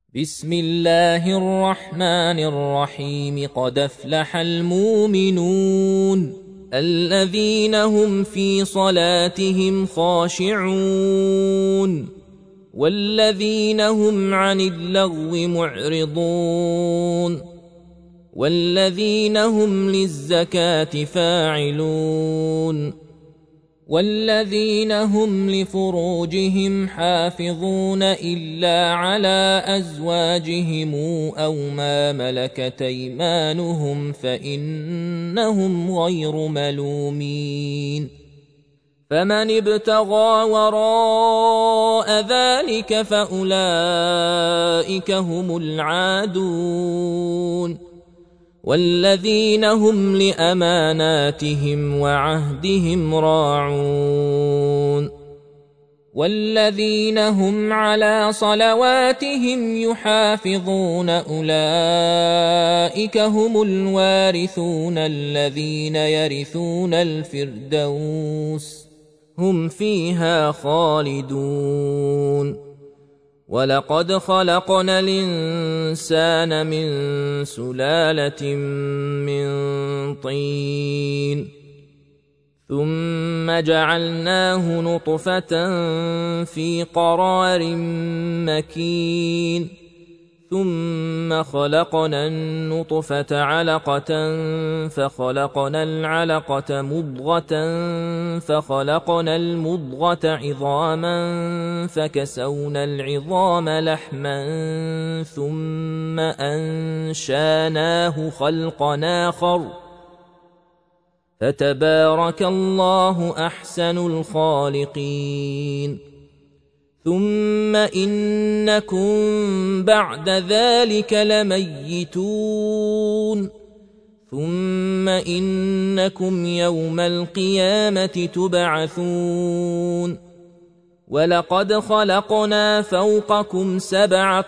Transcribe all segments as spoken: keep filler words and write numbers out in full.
بسم الله الرحمن الرحيم. قد أفلح المؤمنون الذين هم في صلاتهم خاشعون والذين هم عن اللغو معرضون والذين هم للزكاة فاعلون والذين هم لفروجهم حافظون إلا على أزواجهم أو ما ملكت أيمانهم فإنهم غير ملومين. فمن ابتغى وراء ذلك فأولئك هم العادون والذين هم لأماناتهم وعهدهم راعون والذين هم على صلواتهم يحافظون أولئك هم الوارثون الذين يرثون الفردوس هم فيها خالدون. ولقد خلقنا الإنسان من سلالة من طين ثم جعلناه نطفة في قرار مكين ثم خلقنا النطفة علقة فخلقنا العلقة مضغة فخلقنا المضغة عظاما فكسونا العظام لحما ثم أنشاناه خلقا آخر فتبارك الله أحسن الخالقين. ثم إنكم بعد ذلك لميتون ثم إنكم يوم القيامة تبعثون. ولقد خلقنا فوقكم سبع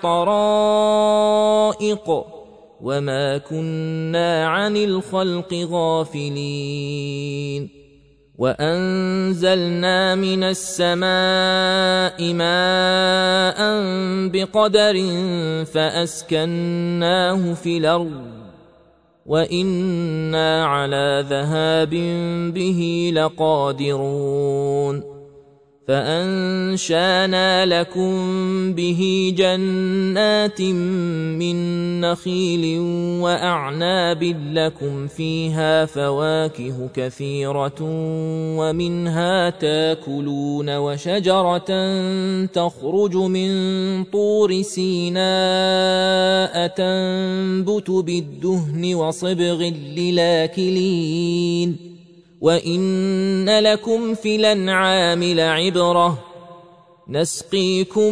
طرائق وما كنا عن الخلق غافلين. وأنزلنا من السماء ماء بقدر فأسكناه في الأرض وإنا على ذهاب به لقادرون. فأنشانا لكم به جنات من نخيل وأعناب لكم فيها فواكه كثيرة ومنها تاكلون وشجرة تخرج من طور سيناء تنبت بالدهن وصبغ للآكلين. وإن لكم في الأنعام لعبرة نسقيكم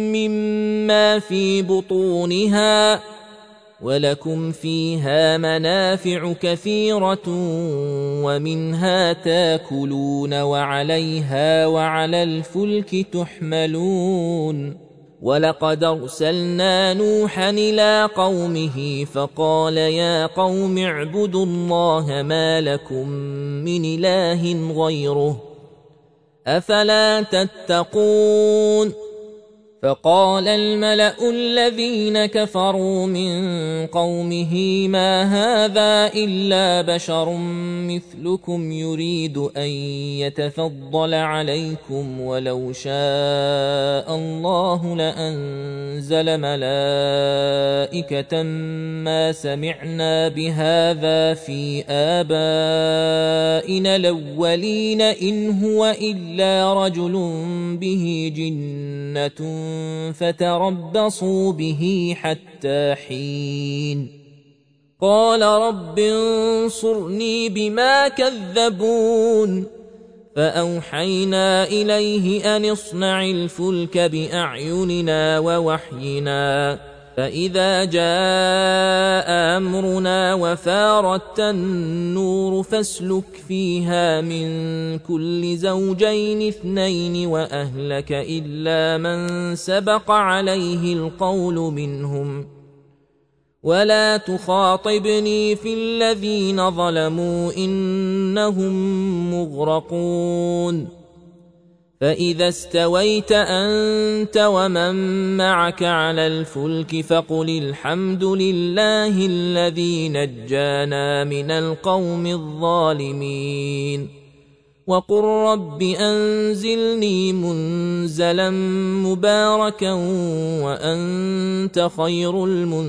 مما في بطونها ولكم فيها منافع كثيرة ومنها تاكلون وعليها وعلى الفلك تحملون. ولقد أرسلنا نوحا إلى قومه فقال يا قوم اعبدوا الله ما لكم من إله غيره أفلا تتقون. فقال الملأ الذين كفروا من قومه ما هذا إلا بشر مثلكم يريد أن يتفضل عليكم ولو شاء الله لأنزل ملائكة ما سمعنا بهذا في آبائنا الأولين إن هو إلا رجل به جنة فتربصوا به حتى حين. قال رب انصرني بما كذبون. فأوحينا إليه أن اصنع الفلك بأعيننا ووحينا فإذا جاء أمرنا وفارت النور فاسلك فيها من كل زوجين اثنين وأهلك إلا من سبق عليه القول منهم ولا تخاطبني في الذين ظلموا إنهم مغرقون. فإذا استويت أنت ومن معك على الفلك فقل الحمد لله الذي نجانا من القوم الظالمين وقل رب أنزلني منزلا مباركا وأنت خير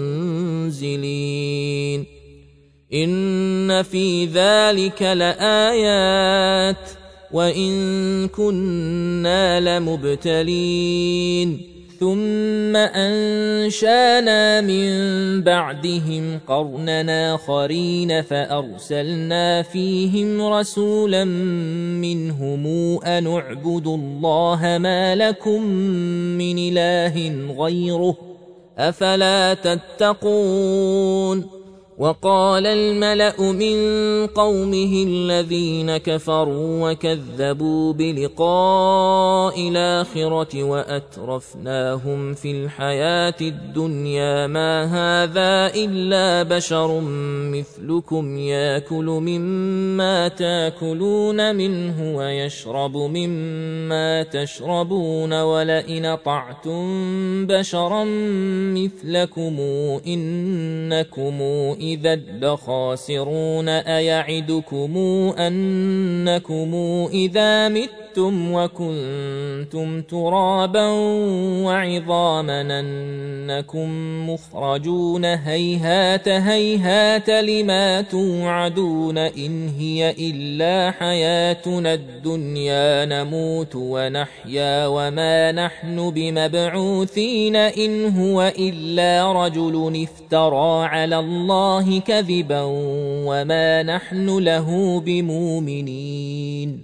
المنزلين إن في ذلك لآيات وإن كنا لمبتلين ثم أنشانا من بعدهم قرننا آخرين فأرسلنا فيهم رسولا منهم أن اعبدوا الله ما لكم من إله غيره أفلا تتقون وقال الملأ من قومه الذين كفروا وكذبوا بلقاء الآخرة وأترفناهم في الحياة الدنيا ما هذا إلا بشر مثلكم يأكل مما تأكلون منه ويشرب مما تشربون ولئن طعتم بشرا مثلكم إنكم إذا لخاسرون أيعدكم أنكم إذا متم وكنتم ترابا وعظاما أنكم مخرجون هيهات هيهات لما توعدون إن هي إلا حياتنا الدنيا نموت ونحيا وما نحن بمبعوثين إن هو إلا رجل افترى على الله كذبا وما نحن له بمؤمنين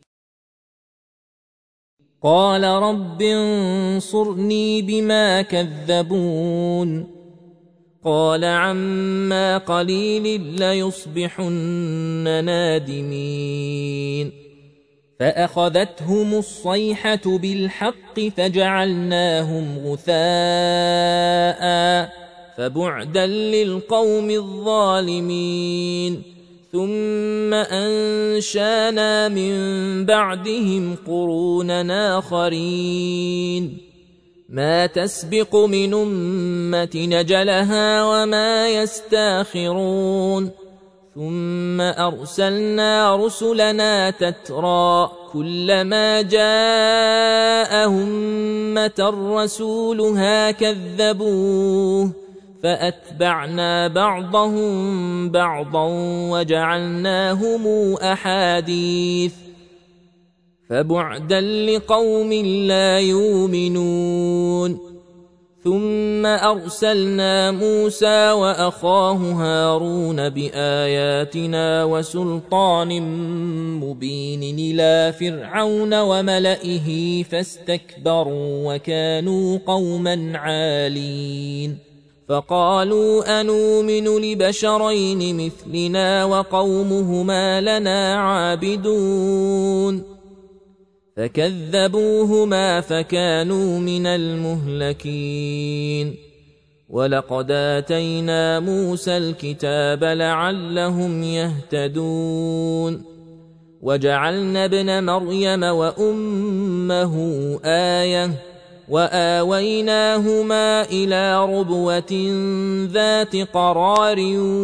قال رب انصرني بما كذبون قال عما قليل ليصبحن نادمين فأخذتهم الصيحة بالحق فجعلناهم غثاء فبعدا للقوم الظالمين ثم أنشانا من بعدهم قرونا آخرين ما تسبق من أمة نجلها وما يستاخرون ثم أرسلنا رسلنا تترى كلما جاء أمة رسولها كذبوه فأتبعنا بعضهم بعضا وجعلناهم أحاديث فبعدا لقوم لا يؤمنون ثم أرسلنا موسى وأخاه هارون بآياتنا وسلطان مبين إلى فرعون وملئه فاستكبروا وكانوا قوما عالين فقالوا أنؤمن لبشرين مثلنا وقومهما لنا عابدون فكذبوهما فكانوا من المهلكين ولقد آتينا موسى الكتاب لعلهم يهتدون وجعلنا ابن مريم وأمه آية وآويناهما إلى ربوة ذات قرار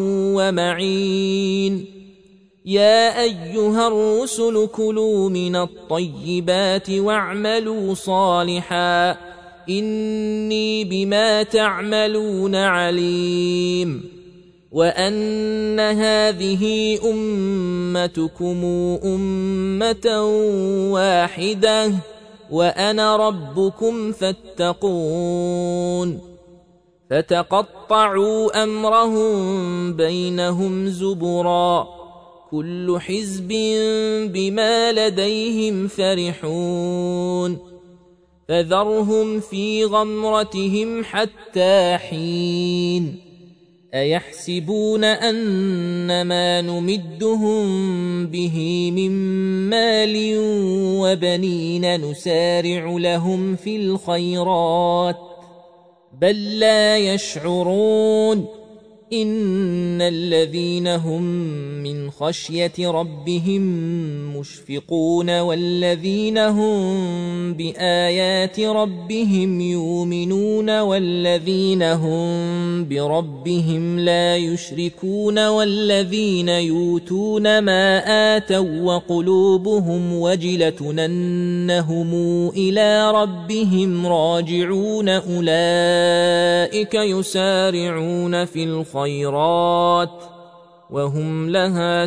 ومعين يا أيها الرسل كلوا من الطيبات واعملوا صالحا إني بما تعملون عليم وأن هذه أمتكم أمة واحدة وأنا ربكم فاتقون فتقطعوا أمرهم بينهم زبرا كل حزب بما لديهم فرحون فذرهم في غمرتهم حتى حين أيحسبون أنما نمدهم به من مال وبنين نسارع لهم في الخيرات بل لا يشعرون إن الذين هم من خشية ربهم مشفقون والذين هم بآيات ربهم يؤمنون والذين هم بربهم لا يشركون والذين يؤتون ما آتوا وقلوبهم وجلة أنهم إلى ربهم راجعون أولئك يسارعون في الخيرات وهم لها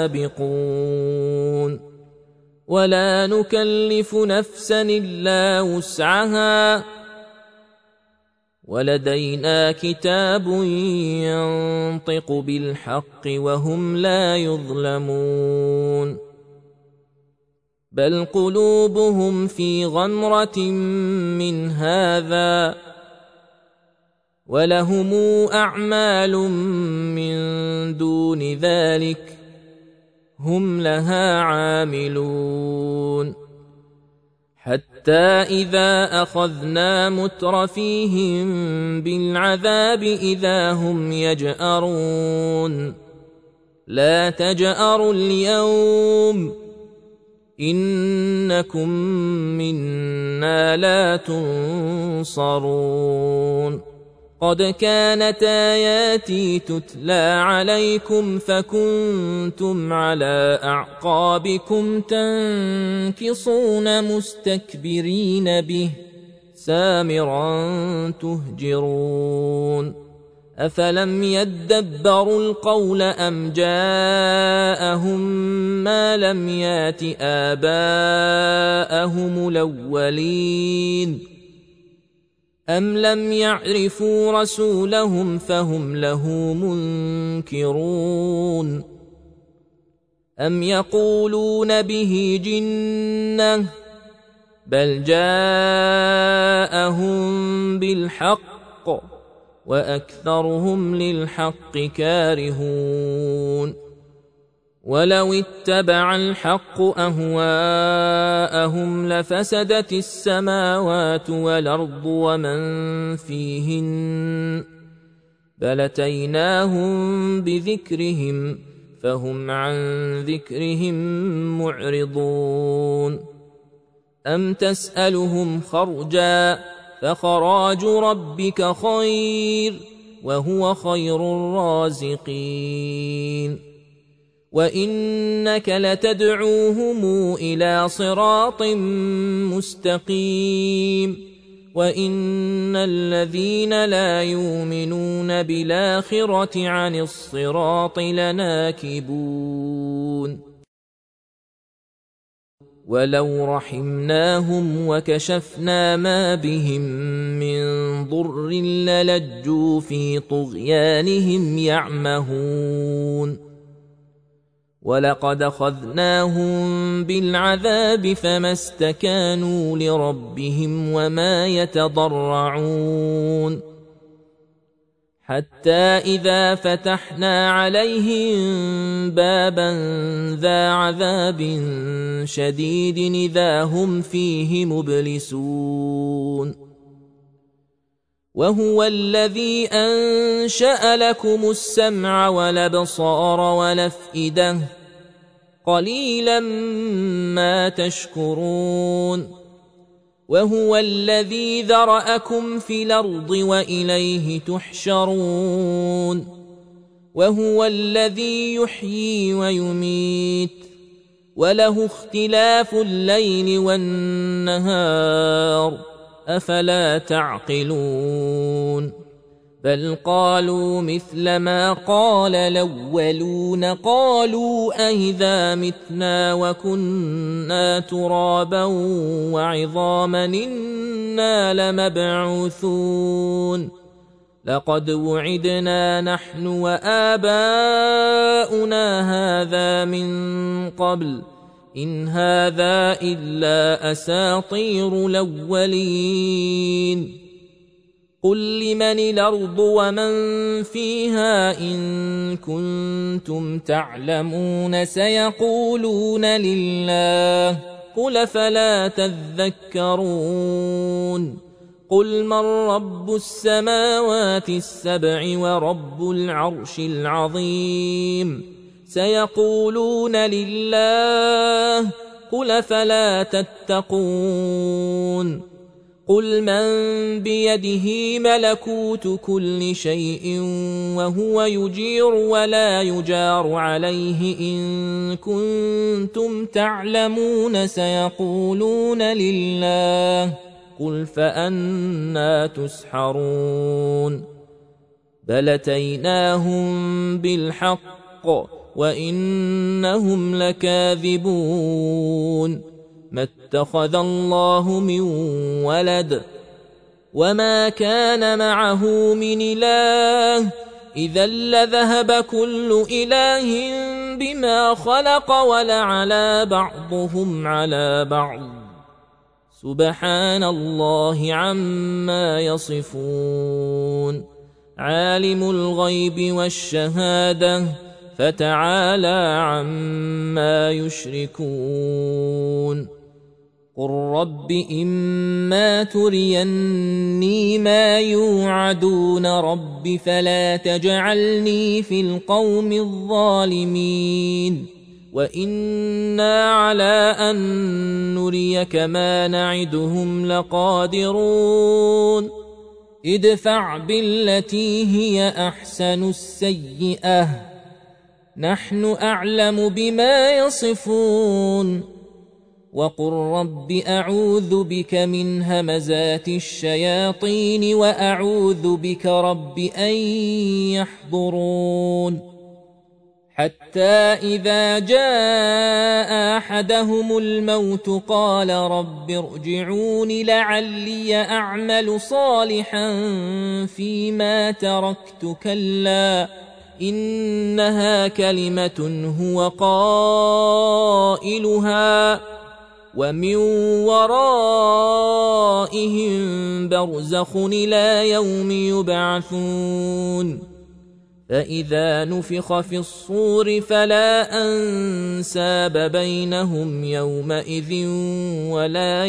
سابقون ولا نكلف نفسا إلا وسعها ولدينا كتاب ينطق بالحق وهم لا يظلمون بل قلوبهم في غمرة من هذا ولهم أعمال من دون ذلك هم لها عاملون حتى إذا أخذنا مترفيهم بالعذاب إذا هم يجأرون لا تجأروا اليوم إنكم منا لا تنصرون قد كانت آياتي تتلى عليكم فكنتم على أعقابكم تنكصون مستكبرين به سامرا تهجرون أفلم يدبروا القول أم جاءهم ما لم يات آباءهم الأولين أم لم يعرفوا رسولهم فهم له منكرون أم يقولون به جنة بل جاءهم بالحق وأكثرهم للحق كارهون ولو اتبع الحق أهواءهم لفسدت السماوات والأرض ومن فيهن بل أتيناهم بذكرهم فهم عن ذكرهم معرضون أم تسألهم خرجا فخراج ربك خير وهو خير الرازقين وإنك لتدعوهم إلى صراط مستقيم وإن الذين لا يؤمنون بالآخرة عن الصراط لناكبون ولو رحمناهم وكشفنا ما بهم من ضر للجوا في طغيانهم يعمهون ولقد أخذناهم بالعذاب فما استكانوا لربهم وما يتضرعون حتى إذا فتحنا عليهم بابا ذا عذاب شديد إذا هم فيه مبلسون وهو الذي أنشأ لكم السمع والأبصار والأفئدة قليلا ما تشكرون وهو الذي ذرأكم في الأرض وإليه تحشرون وهو الذي يحيي ويميت وله اختلاف الليل والنهار أفلا تعقلون بل قالوا مثل ما قال الأولون قالوا أئذا متنا وكنا ترابا وعظاما إنا لمبعوثون لقد وعدنا نحن وآباؤنا هذا من قبل إن هذا إلا أساطير الأولين قل لمن الأرض ومن فيها إن كنتم تعلمون سيقولون لله قل فلا تذكرون قل من رب السماوات السبع ورب العرش العظيم سيقولون لله قل فلا تتقون قل من بيده ملكوت كل شيء وهو يجير ولا يجار عليه إن كنتم تعلمون سيقولون لله قل فأنى تسحرون بل أتيناهم بالحق وإنهم لكاذبون ما اتخذ الله من ولد وما كان معه من إله إذا لذهب كل إله بما خلق ولعلى بعضهم على بعض سبحان الله عما يصفون عالم الغيب والشهادة فتعالى عما يشركون قل رب إما تريني ما يوعدون رب فلا تجعلني في القوم الظالمين وإنا على أن نريك ما نعدهم لقادرون ادفع بالتي هي أحسن السيئة نحن أعلم بما يصفون وقل رب أعوذ بك من همزات الشياطين وأعوذ بك رب أن يحضرون حتى إذا جاء أحدهم الموت قال رب ارجعون لعلي أعمل صالحا فيما تركت كلا إنها كلمة هو قائلها ومن ورائهم برزخ إلى يوم يبعثون فإذا نفخ في الصور فلا أنساب بينهم يومئذ ولا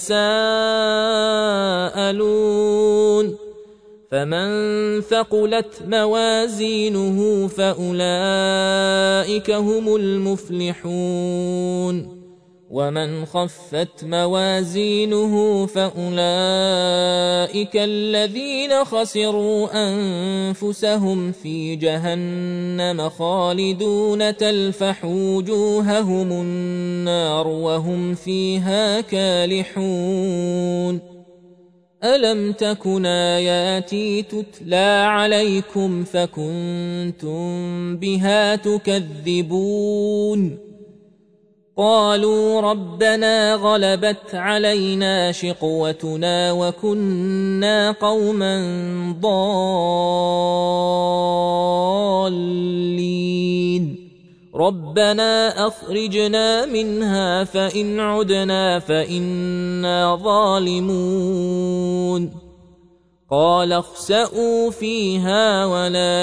يتساءلون فمن ثقلت موازينه فأولئك هم المفلحون ومن خفت موازينه فأولئك الذين خسروا أنفسهم في جهنم خالدون تلفح وجوههم النار وهم فيها كالحون ألم تكن آياتي تتلى عليكم فكنتم بها تكذبون قالوا ربنا غلبت علينا شقوتنا وكنا قوما ضالين ربنا أخرجنا منها فإن عدنا فإنا ظالمون قال اخسئوا فيها ولا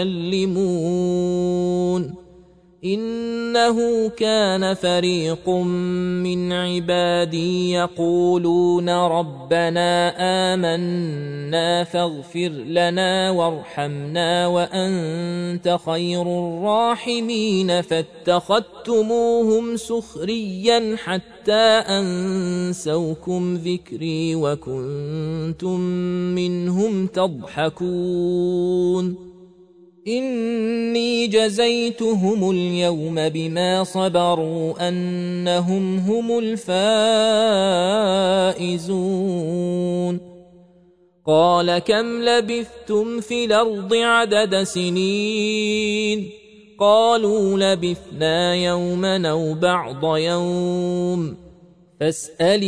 تكلمون إنه كان فريق من عبادي يقولون ربنا آمنا فاغفر لنا وارحمنا وأنت خير الراحمين فاتخذتموهم سخريا حتى أنسوكم ذكري وكنتم منهم تضحكون إني جزيتهم اليوم بما صبروا أنهم هم الفائزون قال كم لبثتم في الأرض عدد سنين قالوا لبثنا يوما أو بعض يوم فاسأل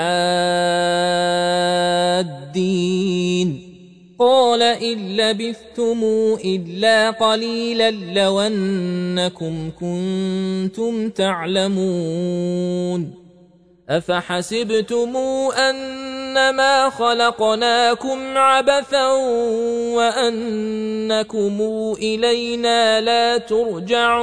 العادين قال إن لبثتم إلا قليلا لو أنكم كنتم تعلمون أفحسبتم أنما خلقناكم عبثا وأنكم إلينا لا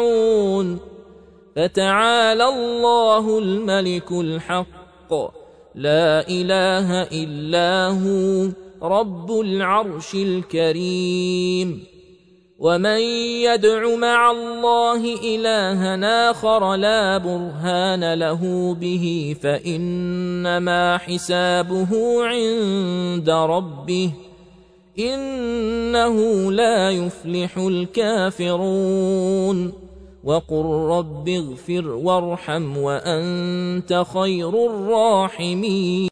ترجعون فتعالى الله الملك الحق لا إله إلا هو رب العرش الكريم. ومن يدع مع الله إلها آخر لا برهان له به فإنما حسابه عند ربه إنه لا يفلح الكافرون. وقل رب اغفر وارحم وأنت خير الراحمين.